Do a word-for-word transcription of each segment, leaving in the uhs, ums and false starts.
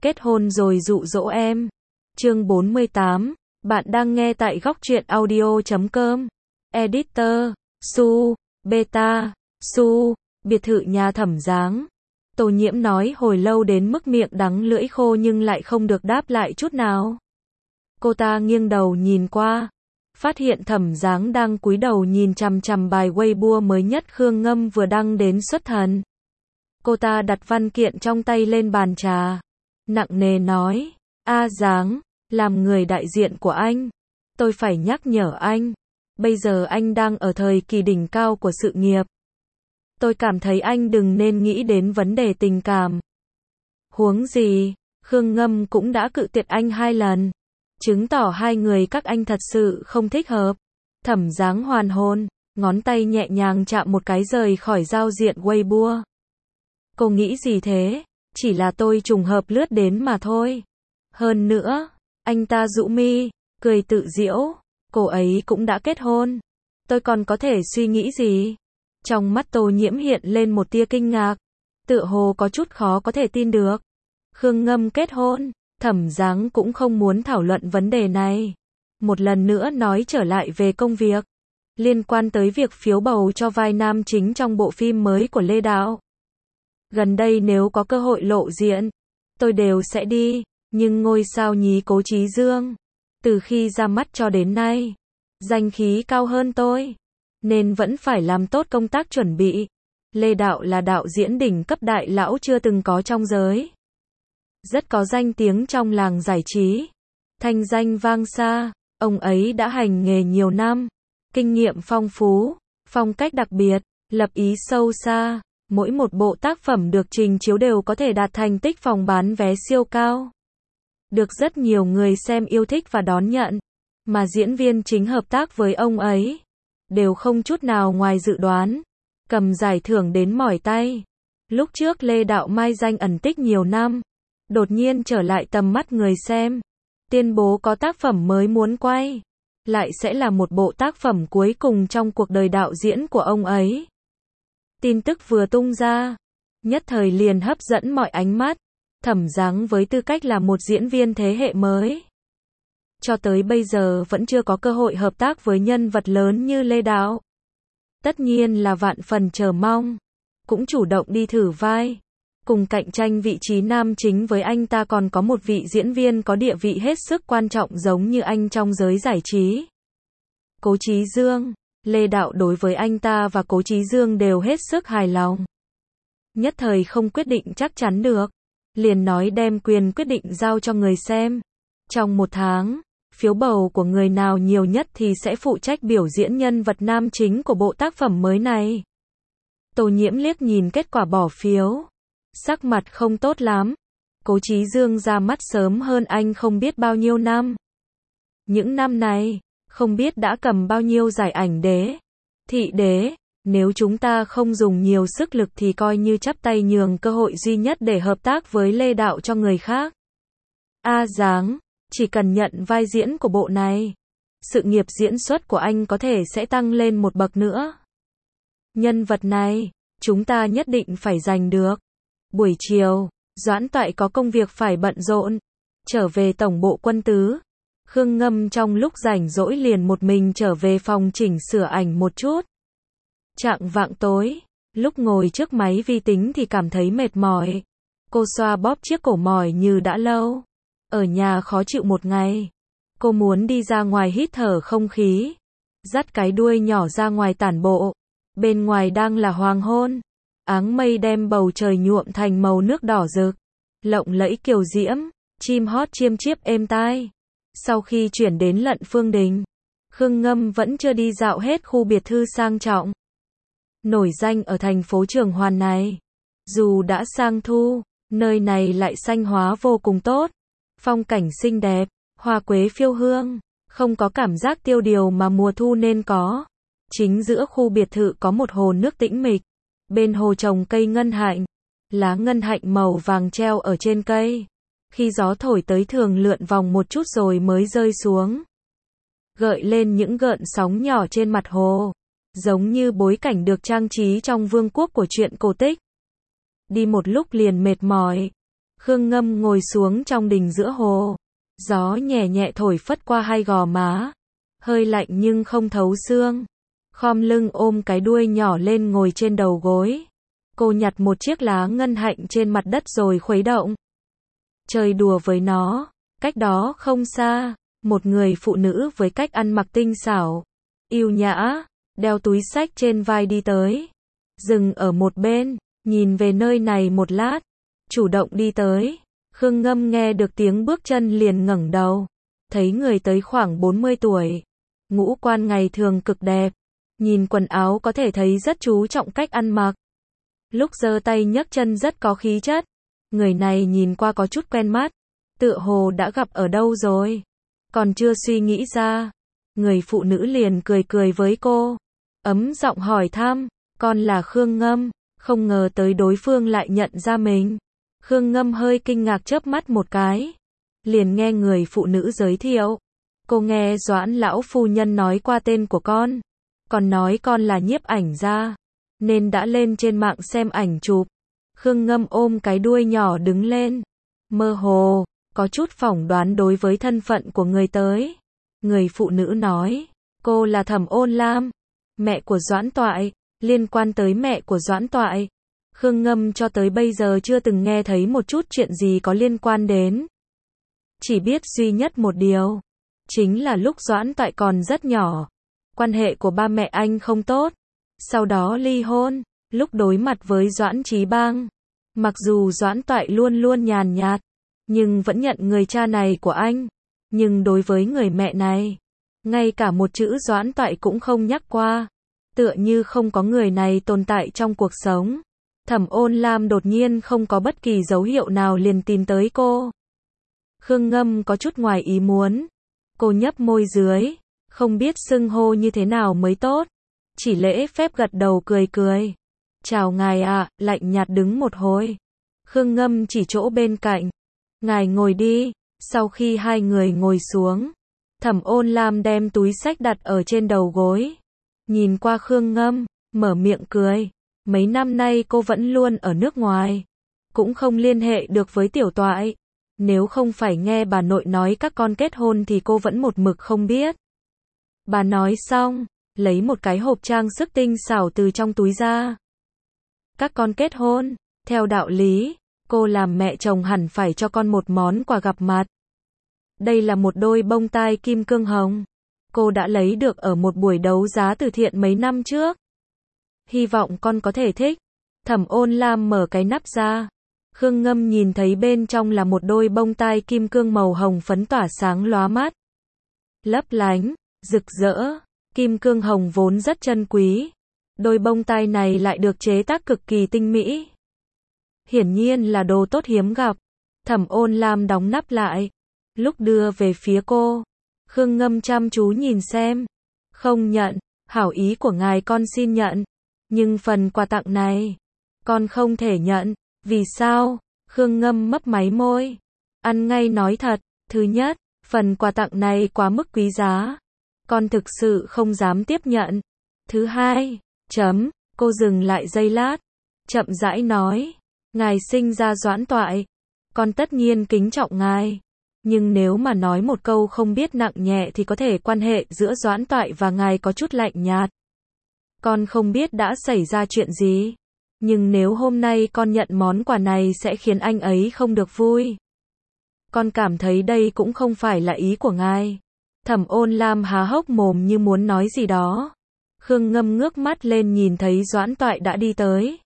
Kết hôn rồi dụ dỗ em. Chương bốn mươi tám. Bạn đang nghe tại góc truyện audio chấm com. Editor, Su, Beta, Su, biệt thự nhà Thẩm Giáng. Tô Nhiễm nói hồi lâu đến mức miệng đắng lưỡi khô nhưng lại không được đáp lại chút nào. Cô ta nghiêng đầu nhìn qua, phát hiện Thẩm Giáng đang cúi đầu nhìn chằm chằm bài Weibo mới nhất Khương Ngâm vừa đăng đến xuất thần. Cô ta đặt văn kiện trong tay lên bàn trà, nặng nề nói, A Giáng, làm người đại diện của anh, tôi phải nhắc nhở anh, bây giờ anh đang ở thời kỳ đỉnh cao của sự nghiệp. Tôi cảm thấy anh đừng nên nghĩ đến vấn đề tình cảm. Huống gì, Khương Ngâm cũng đã cự tuyệt anh hai lần, chứng tỏ hai người các anh thật sự không thích hợp. Thẩm Giáng hoàn hồn, ngón tay nhẹ nhàng chạm một cái rời khỏi giao diện Weibo. Cô nghĩ gì thế? Chỉ là tôi trùng hợp lướt đến mà thôi. Hơn nữa, anh ta rũ mi, cười tự giễu, cô ấy cũng đã kết hôn. Tôi còn có thể suy nghĩ gì? Trong mắt Tô Nhiễm hiện lên một tia kinh ngạc, tựa hồ có chút khó có thể tin được. Khương Ngâm kết hôn, Thẩm Giáng cũng không muốn thảo luận vấn đề này. Một lần nữa nói trở lại về công việc, liên quan tới việc phiếu bầu cho vai nam chính trong bộ phim mới của Lê Đạo. Gần đây nếu có cơ hội lộ diện, tôi đều sẽ đi, nhưng ngôi sao nhí Cố Chí Dương, từ khi ra mắt cho đến nay, danh khí cao hơn tôi, nên vẫn phải làm tốt công tác chuẩn bị. Lê Đạo là đạo diễn đỉnh cấp đại lão chưa từng có trong giới. Rất có danh tiếng trong làng giải trí, thanh danh vang xa, ông ấy đã hành nghề nhiều năm, kinh nghiệm phong phú, phong cách đặc biệt, lập ý sâu xa. Mỗi một bộ tác phẩm được trình chiếu đều có thể đạt thành tích phòng bán vé siêu cao, được rất nhiều người xem yêu thích và đón nhận, mà diễn viên chính hợp tác với ông ấy đều không chút nào ngoài dự đoán, cầm giải thưởng đến mỏi tay. Lúc trước Lê Đạo mai danh ẩn tích nhiều năm, đột nhiên trở lại tầm mắt người xem, tuyên bố có tác phẩm mới muốn quay, lại sẽ là một bộ tác phẩm cuối cùng trong cuộc đời đạo diễn của ông ấy. Tin tức vừa tung ra, nhất thời liền hấp dẫn mọi ánh mắt. Thẩm Giáng với tư cách là một diễn viên thế hệ mới, cho tới bây giờ vẫn chưa có cơ hội hợp tác với nhân vật lớn như Lê Đạo. Tất nhiên là vạn phần chờ mong, cũng chủ động đi thử vai, cùng cạnh tranh vị trí nam chính với anh ta còn có một vị diễn viên có địa vị hết sức quan trọng giống như anh trong giới giải trí, Cố Chí Dương. Lê Đạo đối với anh ta và Cố Chí Dương đều hết sức hài lòng. Nhất thời không quyết định chắc chắn được, liền nói đem quyền quyết định giao cho người xem. Trong một tháng, phiếu bầu của người nào nhiều nhất thì sẽ phụ trách biểu diễn nhân vật nam chính của bộ tác phẩm mới này. Tô Nhiễm liếc nhìn kết quả bỏ phiếu, sắc mặt không tốt lắm. Cố Chí Dương ra mắt sớm hơn anh không biết bao nhiêu năm. Những năm này, không biết đã cầm bao nhiêu giải ảnh đế, thị đế, nếu chúng ta không dùng nhiều sức lực thì coi như chắp tay nhường cơ hội duy nhất để hợp tác với Lê Đạo cho người khác. A Giáng, chỉ cần nhận vai diễn của bộ này, sự nghiệp diễn xuất của anh có thể sẽ tăng lên một bậc nữa. Nhân vật này, chúng ta nhất định phải giành được. Buổi chiều, Doãn Toại có công việc phải bận rộn, trở về tổng bộ quân tứ. Khương Ngâm trong lúc rảnh rỗi liền một mình trở về phòng chỉnh sửa ảnh một chút. Chạng vạng tối, lúc ngồi trước máy vi tính thì cảm thấy mệt mỏi. Cô xoa bóp chiếc cổ mỏi như đã lâu. Ở nhà khó chịu một ngày. Cô muốn đi ra ngoài hít thở không khí. Dắt cái đuôi nhỏ ra ngoài tản bộ. Bên ngoài đang là hoàng hôn. Áng mây đem bầu trời nhuộm thành màu nước đỏ rực, lộng lẫy kiều diễm, chim hót chiêm chiếp êm tai. Sau khi chuyển đến Lận Phương Đình, Khương Ngâm vẫn chưa đi dạo hết khu biệt thự sang trọng, nổi danh ở thành phố Trường Hoàn này. Dù đã sang thu, nơi này lại xanh hóa vô cùng tốt, phong cảnh xinh đẹp, hoa quế phiêu hương, không có cảm giác tiêu điều mà mùa thu nên có. Chính giữa khu biệt thự có một hồ nước tĩnh mịch, bên hồ trồng cây ngân hạnh, lá ngân hạnh màu vàng treo ở trên cây. Khi gió thổi tới thường lượn vòng một chút rồi mới rơi xuống, gợi lên những gợn sóng nhỏ trên mặt hồ, giống như bối cảnh được trang trí trong vương quốc của truyện cổ tích. Đi một lúc liền mệt mỏi, Khương Ngâm ngồi xuống trong đình giữa hồ. Gió nhẹ nhẹ thổi phất qua hai gò má. Hơi lạnh nhưng không thấu xương. Khom lưng ôm cái đuôi nhỏ lên ngồi trên đầu gối. Cô nhặt một chiếc lá ngân hạnh trên mặt đất rồi khuấy động. Chơi đùa với nó. Cách đó không xa, một người phụ nữ với cách ăn mặc tinh xảo, yêu nhã, đeo túi xách trên vai đi tới. Dừng ở một bên, nhìn về nơi này một lát, chủ động đi tới. Khương Ngâm nghe được tiếng bước chân liền ngẩng đầu. Thấy người tới khoảng bốn mươi tuổi. Ngũ quan ngày thường cực đẹp. Nhìn quần áo có thể thấy rất chú trọng cách ăn mặc. Lúc giơ tay nhấc chân rất có khí chất. Người này nhìn qua có chút quen mắt. Tựa hồ đã gặp ở đâu rồi. Còn chưa suy nghĩ ra. Người phụ nữ liền cười cười với cô. Ấm giọng hỏi thăm. Con là Khương Ngâm. Không ngờ tới đối phương lại nhận ra mình. Khương Ngâm hơi kinh ngạc chớp mắt một cái. Liền nghe người phụ nữ giới thiệu. Cô nghe Doãn lão phu nhân nói qua tên của con. Còn nói con là nhiếp ảnh gia. Nên đã lên trên mạng xem ảnh chụp. Khương Ngâm ôm cái đuôi nhỏ đứng lên. Mơ hồ, có chút phỏng đoán đối với thân phận của người tới. Người phụ nữ nói. Cô là Thẩm Ôn Lam. Mẹ của Doãn Toại. Liên quan tới mẹ của Doãn Toại. Khương Ngâm cho tới bây giờ chưa từng nghe thấy một chút chuyện gì có liên quan đến. Chỉ biết duy nhất một điều. Chính là lúc Doãn Toại còn rất nhỏ. Quan hệ của ba mẹ anh không tốt. Sau đó ly hôn. Lúc đối mặt với Doãn Chí Bang. Mặc dù Doãn Toại luôn luôn nhàn nhạt. Nhưng vẫn nhận người cha này của anh. Nhưng đối với người mẹ này. Ngay cả một chữ Doãn Toại cũng không nhắc qua. Tựa như không có người này tồn tại trong cuộc sống. Thẩm Ôn Lam đột nhiên không có bất kỳ dấu hiệu nào liền tìm tới cô. Khương Ngâm có chút ngoài ý muốn. Cô nhấp môi dưới. Không biết xưng hô như thế nào mới tốt. Chỉ lễ phép gật đầu cười cười. Chào ngài ạ, lạnh nhạt đứng một hồi. Khương Ngâm chỉ chỗ bên cạnh. Ngài ngồi đi. Sau khi hai người ngồi xuống. Thẩm Ôn Lam đem túi xách đặt ở trên đầu gối. Nhìn qua Khương Ngâm, mở miệng cười. Mấy năm nay cô vẫn luôn ở nước ngoài. Cũng không liên hệ được với Tiểu Toại. Nếu không phải nghe bà nội nói các con kết hôn thì cô vẫn một mực không biết. Bà nói xong, lấy một cái hộp trang sức tinh xảo từ trong túi ra. Các con kết hôn, theo đạo lý, cô làm mẹ chồng hẳn phải cho con một món quà gặp mặt. Đây là một đôi bông tai kim cương hồng. Cô đã lấy được ở một buổi đấu giá từ thiện mấy năm trước. Hy vọng con có thể thích. Thẩm Ôn Lam mở cái nắp ra. Khương Ngâm nhìn thấy bên trong là một đôi bông tai kim cương màu hồng phấn tỏa sáng lóa mắt. Lấp lánh, rực rỡ. Kim cương hồng vốn rất chân quý. Đôi bông tai này lại được chế tác cực kỳ tinh mỹ. Hiển nhiên là đồ tốt hiếm gặp. Thẩm Ôn Lam đóng nắp lại. Lúc đưa về phía cô. Khương Ngâm chăm chú nhìn xem. Không nhận. Hảo ý của ngài con xin nhận. Nhưng phần quà tặng này. Con không thể nhận. Vì sao? Khương Ngâm mấp máy môi. Ăn ngay nói thật. Thứ nhất, phần quà tặng này quá mức quý giá. Con thực sự không dám tiếp nhận. Thứ hai, chấm, cô dừng lại giây lát. Chậm rãi nói. Ngài sinh ra Doãn Toại. Con tất nhiên kính trọng ngài. Nhưng nếu mà nói một câu không biết nặng nhẹ thì có thể quan hệ giữa Doãn Toại và ngài có chút lạnh nhạt. Con không biết đã xảy ra chuyện gì. Nhưng nếu hôm nay con nhận món quà này sẽ khiến anh ấy không được vui. Con cảm thấy đây cũng không phải là ý của ngài. Thẩm Ôn Lam há hốc mồm như muốn nói gì đó. Khương Ngâm ngước mắt lên nhìn thấy Doãn Toại đã đi tới.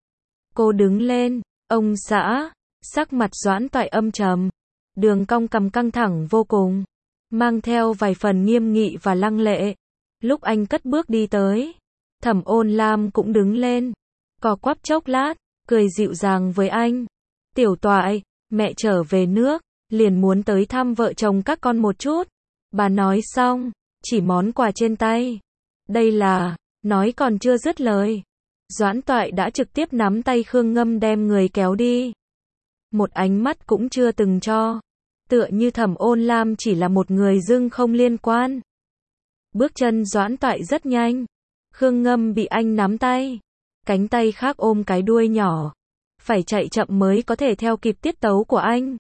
Cô đứng lên. Ông xã. Sắc mặt Doãn Toại âm trầm. Đường cong cằm căng thẳng vô cùng. Mang theo vài phần nghiêm nghị và lăng lệ. Lúc anh cất bước đi tới. Thẩm Ôn Lam cũng đứng lên. Co quắp chốc lát. Cười dịu dàng với anh. Tiểu Toại, mẹ trở về nước. Liền muốn tới thăm vợ chồng các con một chút. Bà nói xong. Chỉ món quà trên tay. Đây là. Nói còn chưa dứt lời. Doãn Toại đã trực tiếp nắm tay Khương Ngâm đem người kéo đi. Một ánh mắt cũng chưa từng cho. Tựa như Thẩm Ôn Lam chỉ là một người dưng không liên quan. Bước chân Doãn Toại rất nhanh. Khương Ngâm bị anh nắm tay. Cánh tay khác ôm cái đuôi nhỏ. phải chạy chậm mới có thể theo kịp tiết tấu của anh.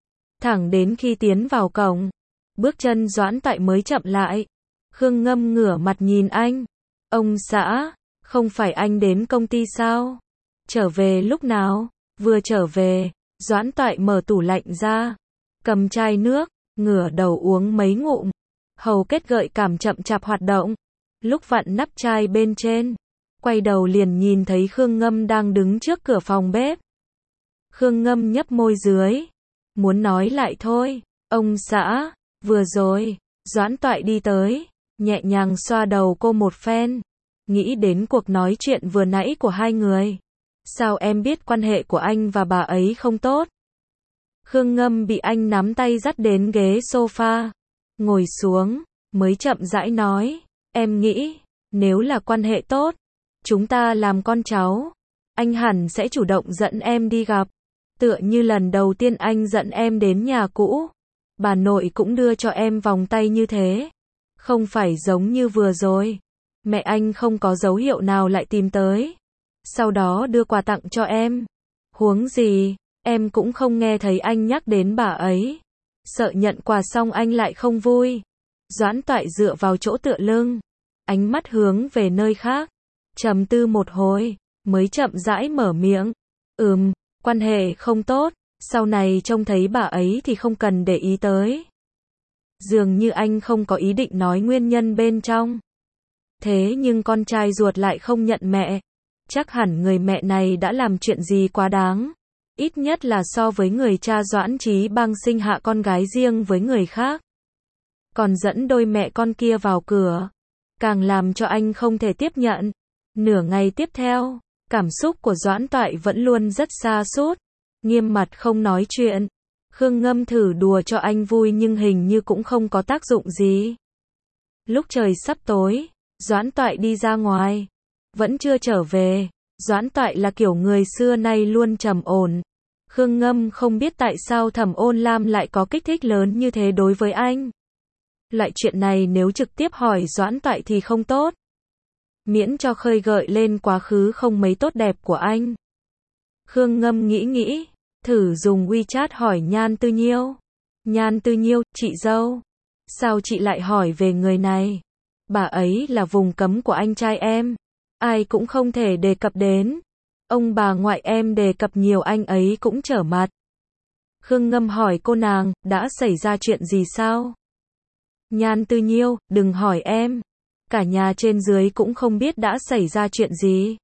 Thẳng đến khi tiến vào cổng, bước chân Doãn Toại mới chậm lại. Khương Ngâm ngửa mặt nhìn anh. Ông xã, không phải anh đến công ty sao? Trở về lúc nào? Vừa trở về, Doãn Toại mở tủ lạnh ra, cầm chai nước, ngửa đầu uống mấy ngụm. Hầu kết gợi cảm chậm chạp hoạt động. Lúc vặn nắp chai bên trên, quay đầu liền nhìn thấy Khương Ngâm đang đứng trước cửa phòng bếp. Khương Ngâm nhấp môi dưới, muốn nói lại thôi. Ông xã, vừa rồi, Doãn Toại đi tới, nhẹ nhàng xoa đầu cô một phen. Nghĩ đến cuộc nói chuyện vừa nãy của hai người. Sao em biết quan hệ của anh và bà ấy không tốt? Khương Ngâm bị anh nắm tay dắt đến ghế sofa, ngồi xuống, mới chậm rãi nói. Em nghĩ, nếu là quan hệ tốt, chúng ta làm con cháu, anh hẳn sẽ chủ động dẫn em đi gặp. Tựa như lần đầu tiên anh dẫn em đến nhà cũ, bà nội cũng đưa cho em vòng tay như thế. Không phải giống như vừa rồi, mẹ anh không có dấu hiệu nào lại tìm tới, sau đó đưa quà tặng cho em. Huống gì, em cũng không nghe thấy anh nhắc đến bà ấy. Sợ nhận quà xong anh lại không vui. Doãn Toại dựa vào chỗ tựa lưng, ánh mắt hướng về nơi khác, trầm tư một hồi, mới chậm rãi mở miệng. Ừm, quan hệ không tốt, sau này trông thấy bà ấy thì không cần để ý tới. Dường như anh không có ý định nói nguyên nhân bên trong. Thế nhưng con trai ruột lại không nhận mẹ. Chắc hẳn người mẹ này đã làm chuyện gì quá đáng. Ít nhất là so với người cha Doãn Trí Bang sinh hạ con gái riêng với người khác. Còn dẫn đôi mẹ con kia vào cửa, càng làm cho anh không thể tiếp nhận. Nửa ngày tiếp theo, cảm xúc của Doãn Toại vẫn luôn rất sa sút, nghiêm mặt không nói chuyện. Khương Ngâm thử đùa cho anh vui nhưng hình như cũng không có tác dụng gì. Lúc trời sắp tối, Doãn Toại đi ra ngoài, vẫn chưa trở về. Doãn Toại là kiểu người xưa nay luôn trầm ổn. Khương Ngâm không biết tại sao Thẩm Ôn Lam lại có kích thích lớn như thế đối với anh. Loại chuyện này nếu trực tiếp hỏi Doãn Toại thì không tốt, miễn cho khơi gợi lên quá khứ không mấy tốt đẹp của anh. Khương Ngâm nghĩ nghĩ, thử dùng WeChat hỏi Nhan Tư Nhiêu. Nhan Tư Nhiêu, chị dâu, sao chị lại hỏi về người này? Bà ấy là vùng cấm của anh trai em, ai cũng không thể đề cập đến. Ông bà ngoại em đề cập nhiều anh ấy cũng trở mặt. Khương Ngâm hỏi cô nàng, đã xảy ra chuyện gì sao? Nhan Tư Nhiêu, đừng hỏi em. Cả nhà trên dưới cũng không biết đã xảy ra chuyện gì.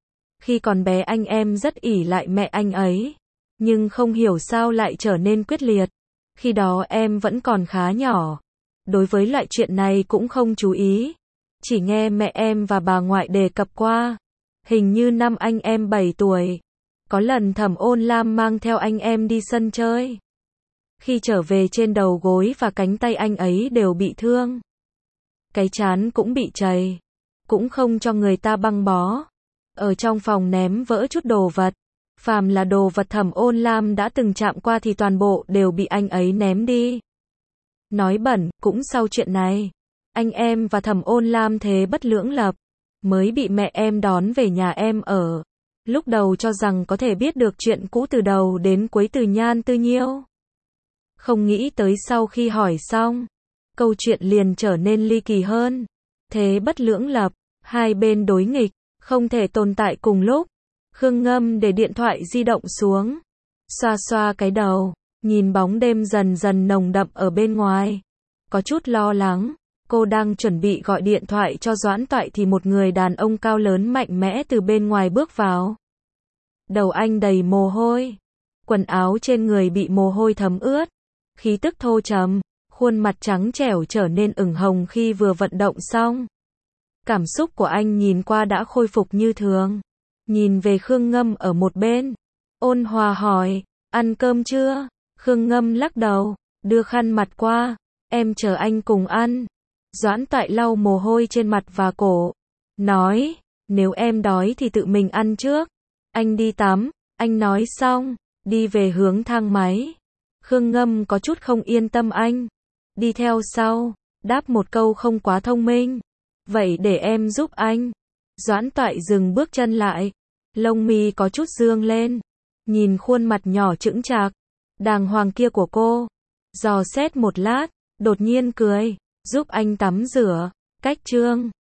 Khi còn bé anh em rất ỷ lại mẹ anh ấy, nhưng không hiểu sao lại trở nên quyết liệt. Khi đó em vẫn còn khá nhỏ, đối với loại chuyện này cũng không chú ý. Chỉ nghe mẹ em và bà ngoại đề cập qua. Hình như năm anh em bảy tuổi, có lần Thẩm Ôn Lam mang theo anh em đi sân chơi. Khi trở về trên đầu gối và cánh tay anh ấy đều bị thương. Cái trán cũng bị trầy, cũng không cho người ta băng bó. Ở trong phòng ném vỡ chút đồ vật. Phàm là đồ vật Thẩm Ôn Lam đã từng chạm qua thì toàn bộ đều bị anh ấy ném đi. Nói bẩn, cũng sau chuyện này, anh em và Thẩm Ôn Lam thế bất lưỡng lập, mới bị mẹ em đón về nhà em ở. Lúc đầu cho rằng có thể biết được chuyện cũ từ đầu đến cuối từ Nhan Tư Nhiêu. Không nghĩ tới sau khi hỏi xong, câu chuyện liền trở nên ly kỳ hơn. Thế bất lưỡng lập, hai bên đối nghịch, không thể tồn tại cùng lúc. Khương Ngâm để điện thoại di động xuống, xoa xoa cái đầu, nhìn bóng đêm dần dần nồng đậm ở bên ngoài. Có chút lo lắng, cô đang chuẩn bị gọi điện thoại cho Doãn Toại thì một người đàn ông cao lớn mạnh mẽ từ bên ngoài bước vào. Đầu anh đầy mồ hôi, quần áo trên người bị mồ hôi thấm ướt, khí tức thô trầm, khuôn mặt trắng trẻo trở nên ửng hồng khi vừa vận động xong. Cảm xúc của anh nhìn qua đã khôi phục như thường. Nhìn về Khương Ngâm ở một bên, ôn hòa hỏi, ăn cơm chưa? Khương Ngâm lắc đầu, đưa khăn mặt qua, em chờ anh cùng ăn. Doãn Toại lau mồ hôi trên mặt và cổ, nói, nếu em đói thì tự mình ăn trước. Anh đi tắm. Anh nói xong, đi về hướng thang máy. Khương Ngâm có chút không yên tâm anh, đi theo sau, đáp một câu không quá thông minh. Vậy để em giúp anh. Doãn Toại dừng bước chân lại, lông mi có chút dương lên, nhìn khuôn mặt nhỏ chững chạc, đàng hoàng kia của cô, dò xét một lát, đột nhiên cười, giúp anh tắm rửa, cách Trương